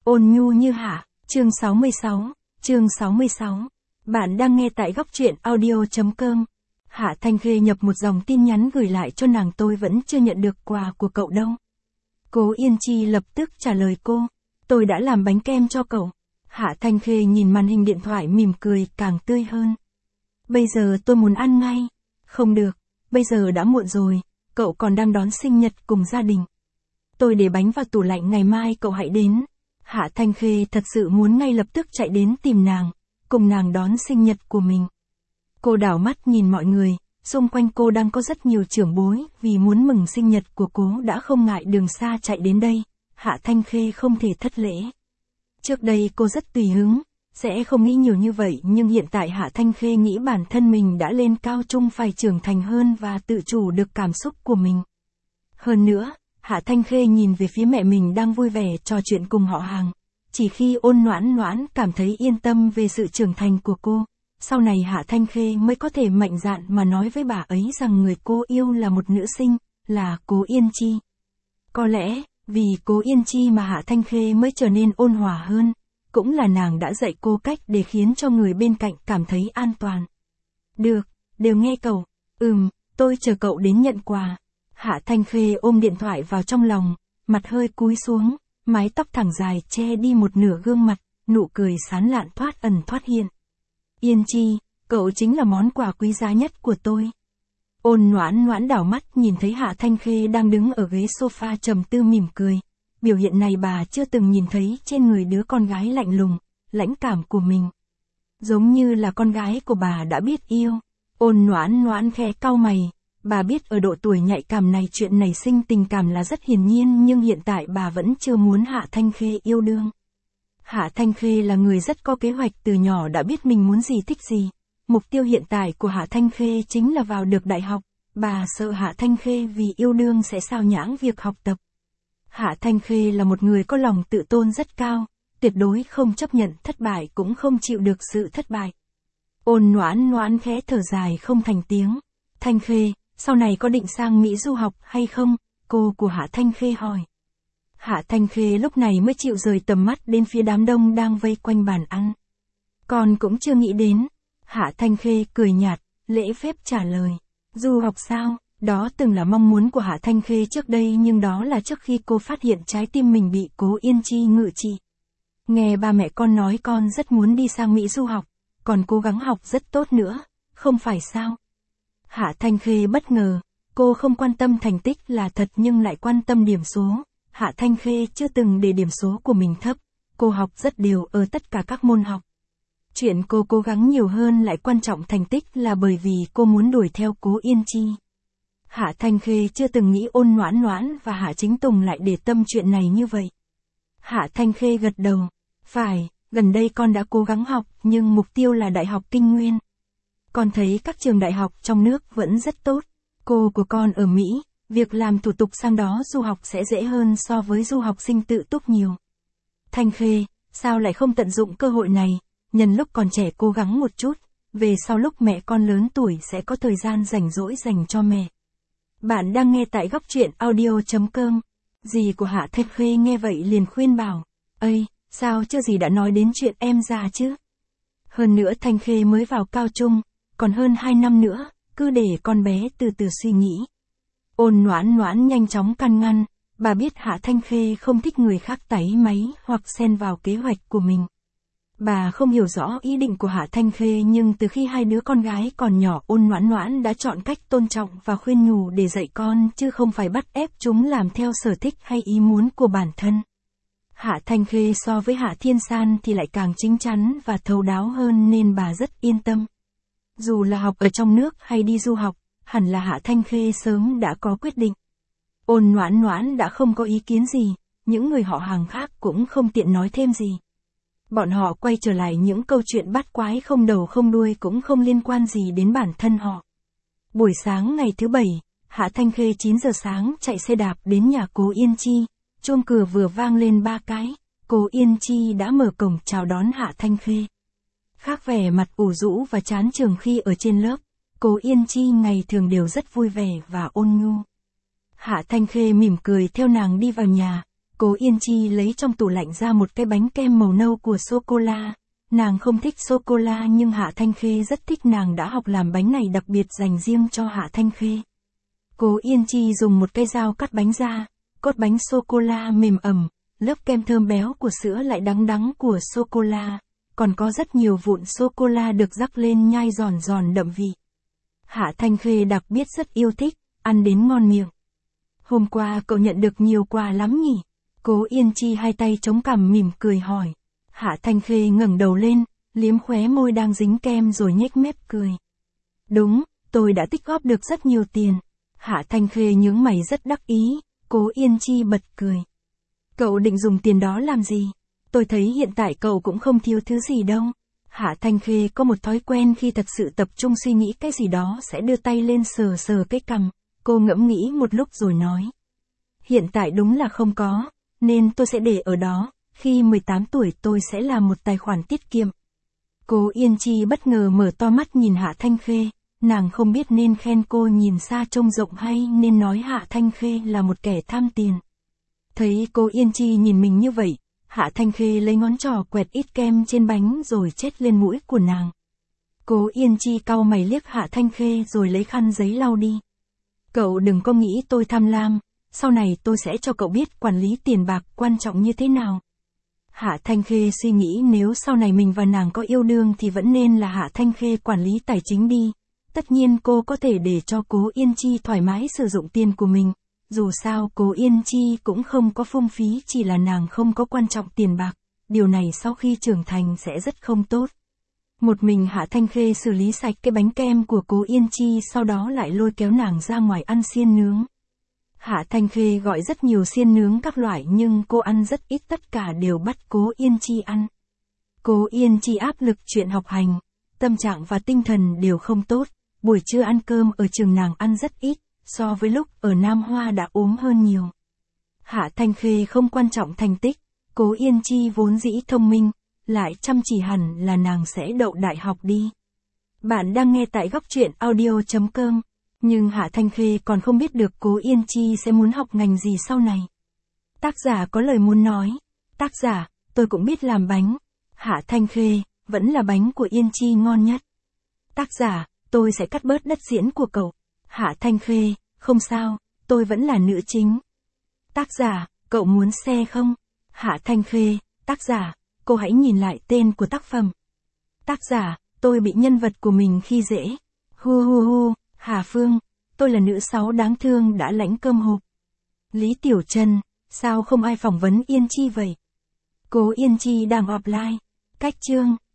Ôn nhu như Hạ, chương 66. Bạn đang nghe tại góc truyện audio.com. Hạ Thanh Khê nhập một dòng tin nhắn gửi lại cho nàng: tôi vẫn chưa nhận được quà của cậu đâu. Cố Yên Chi lập tức trả lời cô: tôi đã làm bánh kem cho cậu. Hạ Thanh Khê nhìn màn hình điện thoại mỉm cười càng tươi hơn. Bây giờ tôi muốn ăn ngay. Không được, bây giờ đã muộn rồi, cậu còn đang đón sinh nhật cùng gia đình. Tôi để bánh vào tủ lạnh, ngày mai cậu hãy đến. Hạ Thanh Khê thật sự muốn ngay lập tức chạy đến tìm nàng, cùng nàng đón sinh nhật của mình. Cô đảo mắt nhìn mọi người, xung quanh cô đang có rất nhiều trưởng bối, vì muốn mừng sinh nhật của cô đã không ngại đường xa chạy đến đây. Hạ Thanh Khê không thể thất lễ. Trước đây cô rất tùy hứng, sẽ không nghĩ nhiều như vậy, nhưng hiện tại Hạ Thanh Khê nghĩ bản thân mình đã lên cao trung, phải trưởng thành hơn và tự chủ được cảm xúc của mình. Hơn nữa, Hạ Thanh Khê nhìn về phía mẹ mình đang vui vẻ trò chuyện cùng họ hàng. Chỉ khi Ôn Noãn Noãn cảm thấy yên tâm về sự trưởng thành của cô, sau này Hạ Thanh Khê mới có thể mạnh dạn mà nói với bà ấy rằng người cô yêu là một nữ sinh, là Cố Yên Chi. Có lẽ, vì Cố Yên Chi mà Hạ Thanh Khê mới trở nên ôn hòa hơn, cũng là nàng đã dạy cô cách để khiến cho người bên cạnh cảm thấy an toàn. Được, đều nghe cậu. Tôi chờ cậu đến nhận quà. Hạ Thanh Khê ôm điện thoại vào trong lòng, mặt hơi cúi xuống, mái tóc thẳng dài che đi một nửa gương mặt, nụ cười sán lạn thoát ẩn thoát hiện. Yên Chi, cậu chính là món quà quý giá nhất của tôi. Ôn Noãn Noãn đảo mắt nhìn thấy Hạ Thanh Khê đang đứng ở ghế sofa trầm tư mỉm cười. Biểu hiện này bà chưa từng nhìn thấy trên người đứa con gái lạnh lùng, lãnh cảm của mình. Giống như là con gái của bà đã biết yêu. Ôn Noãn Noãn khẽ cau mày. Bà biết ở độ tuổi nhạy cảm này chuyện nảy sinh tình cảm là rất hiển nhiên, nhưng hiện tại bà vẫn chưa muốn Hạ Thanh Khê yêu đương. Hạ Thanh Khê là người rất có kế hoạch, từ nhỏ đã biết mình muốn gì thích gì. Mục tiêu hiện tại của Hạ Thanh Khê chính là vào được đại học. Bà sợ Hạ Thanh Khê vì yêu đương sẽ sao nhãng việc học tập. Hạ Thanh Khê là một người có lòng tự tôn rất cao, tuyệt đối không chấp nhận thất bại, cũng không chịu được sự thất bại. Ôn Noãn Noãn khẽ thở dài không thành tiếng. Thanh Khê, sau này có định sang Mỹ du học hay không? Cô của Hạ Thanh Khê hỏi. Hạ Thanh Khê lúc này mới chịu rời tầm mắt đến phía đám đông đang vây quanh bàn ăn. Con cũng chưa nghĩ đến. Hạ Thanh Khê cười nhạt, lễ phép trả lời. Du học sao? Đó từng là mong muốn của Hạ Thanh Khê trước đây, nhưng đó là trước khi cô phát hiện trái tim mình bị Cố Yên Chi ngự trị. Nghe ba mẹ con nói con rất muốn đi sang Mỹ du học, còn cố gắng học rất tốt nữa, không phải sao? Hạ Thanh Khê bất ngờ, cô không quan tâm thành tích là thật nhưng lại quan tâm điểm số. Hạ Thanh Khê chưa từng để điểm số của mình thấp, cô học rất đều ở tất cả các môn học. Chuyện cô cố gắng nhiều hơn lại quan trọng thành tích là bởi vì cô muốn đuổi theo Cố Yên Chi. Hạ Thanh Khê chưa từng nghĩ Ôn Noãn Noãn và Hạ Chính Tùng lại để tâm chuyện này như vậy. Hạ Thanh Khê gật đầu. Phải, gần đây con đã cố gắng học, nhưng mục tiêu là Đại học Kinh Nguyên. Con thấy các trường đại học trong nước vẫn rất tốt. Cô của con ở Mỹ, việc làm thủ tục sang đó du học sẽ dễ hơn so với du học sinh tự túc nhiều. Thanh Khê, sao lại không tận dụng cơ hội này, nhân lúc còn trẻ cố gắng một chút, về sau lúc mẹ con lớn tuổi sẽ có thời gian rảnh rỗi dành cho mẹ. Bạn đang nghe tại góc truyện audio.com. Dì của Hạ Thanh Khê nghe vậy liền khuyên bảo. Ây, sao chưa dì đã nói đến chuyện em già chứ? Hơn nữa Thanh Khê mới vào cao trung, còn hơn 2 năm nữa, cứ để con bé từ từ suy nghĩ. Ôn Noãn Noãn nhanh chóng can ngăn, bà biết Hạ Thanh Khê không thích người khác táy máy hoặc xen vào kế hoạch của mình. Bà không hiểu rõ ý định của Hạ Thanh Khê, nhưng từ khi hai đứa con gái còn nhỏ, Ôn Noãn Noãn đã chọn cách tôn trọng và khuyên nhủ để dạy con, chứ không phải bắt ép chúng làm theo sở thích hay ý muốn của bản thân. Hạ Thanh Khê so với Hạ Thiên San thì lại càng chín chắn và thấu đáo hơn, nên bà rất yên tâm. Dù là học ở trong nước hay đi du học, hẳn là Hạ Thanh Khê sớm đã có quyết định. Ôn Noãn Noãn đã không có ý kiến gì, những người họ hàng khác cũng không tiện nói thêm gì. Bọn họ quay trở lại những câu chuyện bát quái không đầu không đuôi, cũng không liên quan gì đến bản thân họ. Buổi sáng ngày thứ Bảy, Hạ Thanh Khê 9 giờ sáng chạy xe đạp đến nhà Cố Yên Chi. Chuông cửa vừa vang lên 3 cái, Cố Yên Chi đã mở cổng chào đón Hạ Thanh Khê. Khác vẻ mặt ủ rũ và chán trường khi ở trên lớp, Cố Yên Chi ngày thường đều rất vui vẻ và ôn nhu. Hạ Thanh Khê mỉm cười theo nàng đi vào nhà. Cố Yên Chi lấy trong tủ lạnh ra một cái bánh kem màu nâu của sô-cô-la. Nàng không thích sô-cô-la nhưng Hạ Thanh Khê rất thích, nàng đã học làm bánh này đặc biệt dành riêng cho Hạ Thanh Khê. Cố Yên Chi dùng một cây dao cắt bánh ra, cốt bánh sô-cô-la mềm ẩm, lớp kem thơm béo của sữa lại đắng đắng của sô-cô-la, còn có rất nhiều vụn sô-cô-la được rắc lên nhai giòn giòn đậm vị. Hạ Thanh Khê đặc biệt rất yêu thích, ăn đến ngon miệng. Hôm qua cậu nhận được nhiều quà lắm nhỉ? Cố Yên Chi hai tay chống cằm mỉm cười hỏi. Hạ Thanh Khê ngẩng đầu lên, liếm khóe môi đang dính kem rồi nhếch mép cười. Đúng, tôi đã tích góp được rất nhiều tiền. Hạ Thanh Khê nhướng mày rất đắc ý, Cố Yên Chi bật cười. Cậu định dùng tiền đó làm gì? Tôi thấy hiện tại cậu cũng không thiếu thứ gì đâu. Hạ Thanh Khê có một thói quen khi thật sự tập trung suy nghĩ cái gì đó sẽ đưa tay lên sờ sờ cái cằm. Cô ngẫm nghĩ một lúc rồi nói. Hiện tại đúng là không có, nên tôi sẽ để ở đó, khi 18 tuổi tôi sẽ làm một tài khoản tiết kiệm. Cố Yên Chi bất ngờ mở to mắt nhìn Hạ Thanh Khê, nàng không biết nên khen cô nhìn xa trông rộng hay nên nói Hạ Thanh Khê là một kẻ tham tiền. Thấy Cố Yên Chi nhìn mình như vậy, Hạ Thanh Khê lấy ngón trỏ quẹt ít kem trên bánh rồi chét lên mũi của nàng. Cố Yên Chi cau mày liếc Hạ Thanh Khê rồi lấy khăn giấy lau đi. Cậu đừng có nghĩ tôi tham lam, sau này tôi sẽ cho cậu biết quản lý tiền bạc quan trọng như thế nào. Hạ Thanh Khê suy nghĩ nếu sau này mình và nàng có yêu đương thì vẫn nên là Hạ Thanh Khê quản lý tài chính đi. Tất nhiên cô có thể để cho Cố Yên Chi thoải mái sử dụng tiền của mình. Dù sao Cố Yên Chi cũng không có phung phí, chỉ là nàng không có quan trọng tiền bạc. Điều này sau khi trưởng thành sẽ rất không tốt. Một mình Hạ Thanh Khê xử lý sạch cái bánh kem của Cố Yên Chi, sau đó lại lôi kéo nàng ra ngoài ăn xiên nướng. Hạ Thanh Khê gọi rất nhiều xiên nướng các loại nhưng cô ăn rất ít, tất cả đều bắt Cố Yên Chi ăn. Cố Yên Chi áp lực chuyện học hành, tâm trạng và tinh thần đều không tốt, buổi trưa ăn cơm ở trường nàng ăn rất ít, so với lúc ở Nam Hoa đã ốm hơn nhiều. Hạ Thanh Khê không quan trọng thành tích, Cố Yên Chi vốn dĩ thông minh, lại chăm chỉ hẳn là nàng sẽ đậu đại học đi. Bạn đang nghe tại góc truyện audio.com. Nhưng Hạ Thanh Khê còn không biết được Cố Yên Chi sẽ muốn học ngành gì sau này. Tác giả có lời muốn nói. Tác giả, tôi cũng biết làm bánh. Hạ Thanh Khê, vẫn là bánh của Yên Chi ngon nhất. Tác giả, tôi sẽ cắt bớt đất diễn của cậu. Hạ Thanh Khê, không sao, tôi vẫn là nữ chính. Tác giả, cậu muốn xe không? Hạ Thanh Khê, tác giả, cô hãy nhìn lại tên của tác phẩm. Tác giả, tôi bị nhân vật của mình khi dễ. Hu hu hu. Hà Phương, tôi là nữ sáu đáng thương đã lãnh cơm hộp. Lý Tiểu Trân, sao không ai phỏng vấn Yên Chi vậy? Cố Yên Chi đang offline. Cách chương.